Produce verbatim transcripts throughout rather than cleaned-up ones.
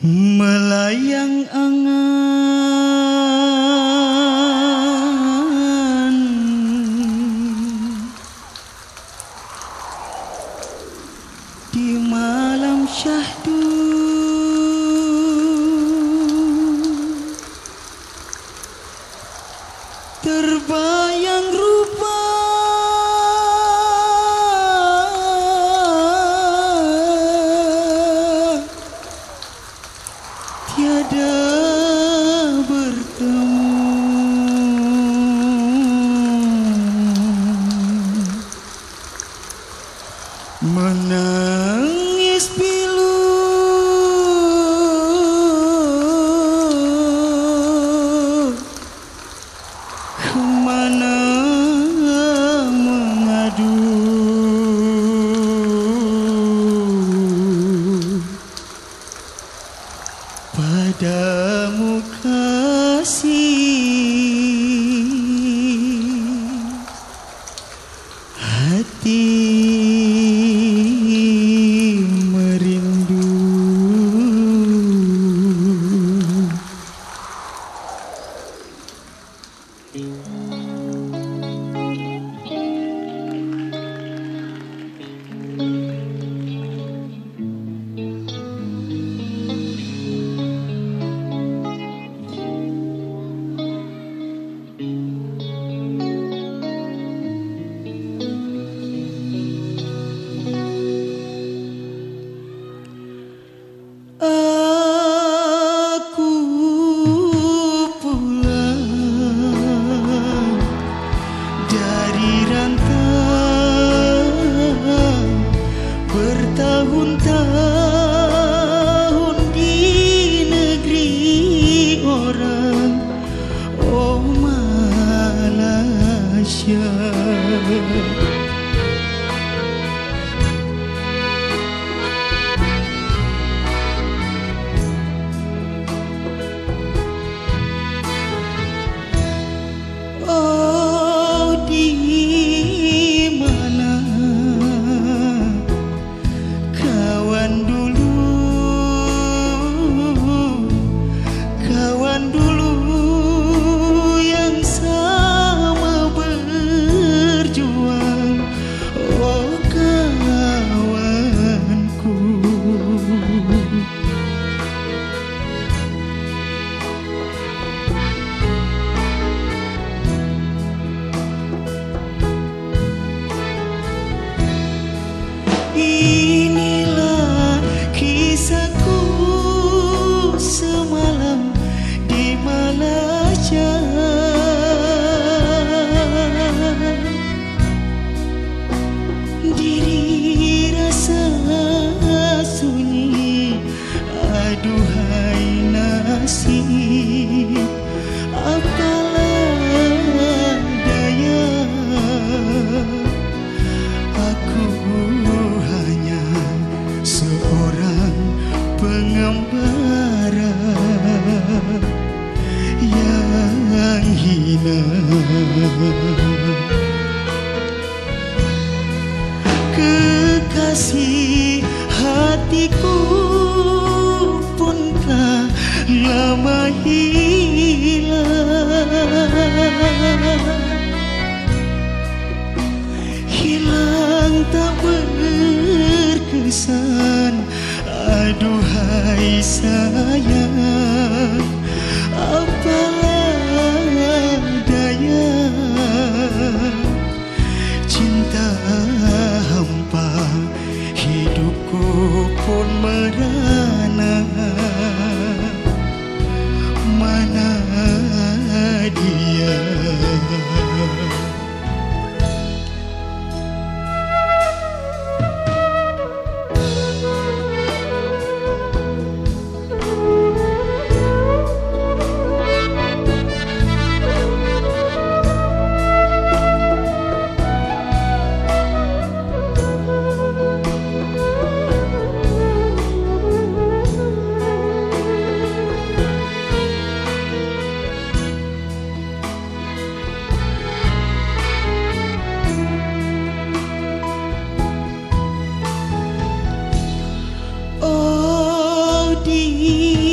Melayang angan di malam syahdu, terbayang rupa tiada bertemu, menangis pilu kemana mengadu. Padamu kasih, hati merindu. Aku pulang dari rantau bertahun-tahun di negeri orang, oh Malaysia. Inilah kisahku semalam di Malaysia. Diri rasa sunyi, aduhai nasib, apalah daya, aku hanya seorang pengembara yang hina. Kekasih hatiku pun telah lama hilang, hilang tak berkesan, aduhai sayang, apalah daya, cinta hampa, hidupku pun merana. Mana dia? di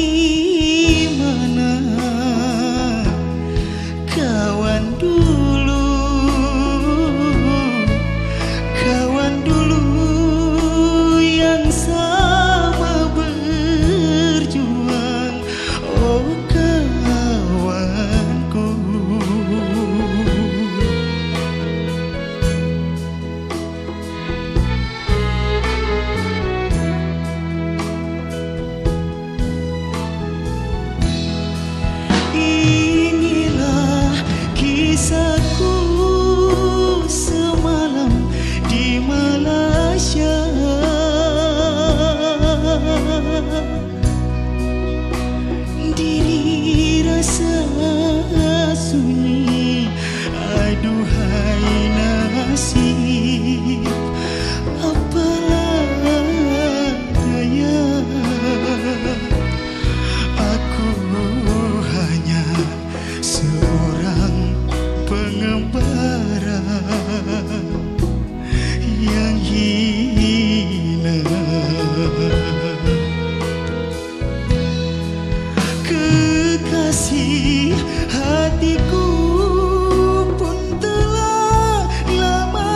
Kekasih hatiku pun telah lama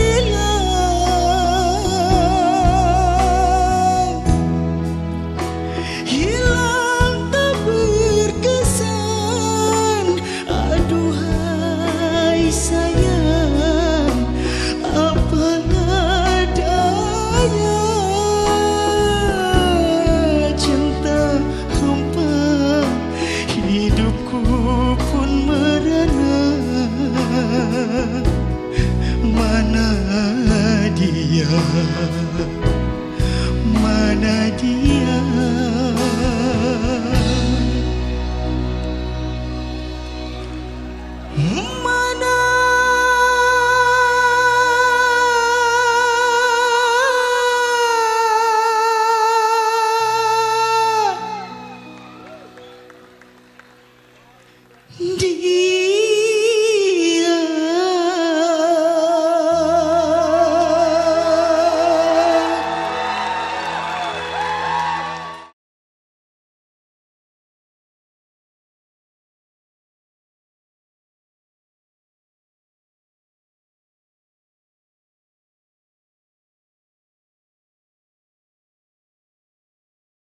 hilang, hilang tak berkesan. Aduhai sayang, apalah daya, cinta hampa, hidupku pun merana. Mana dia, mana dia.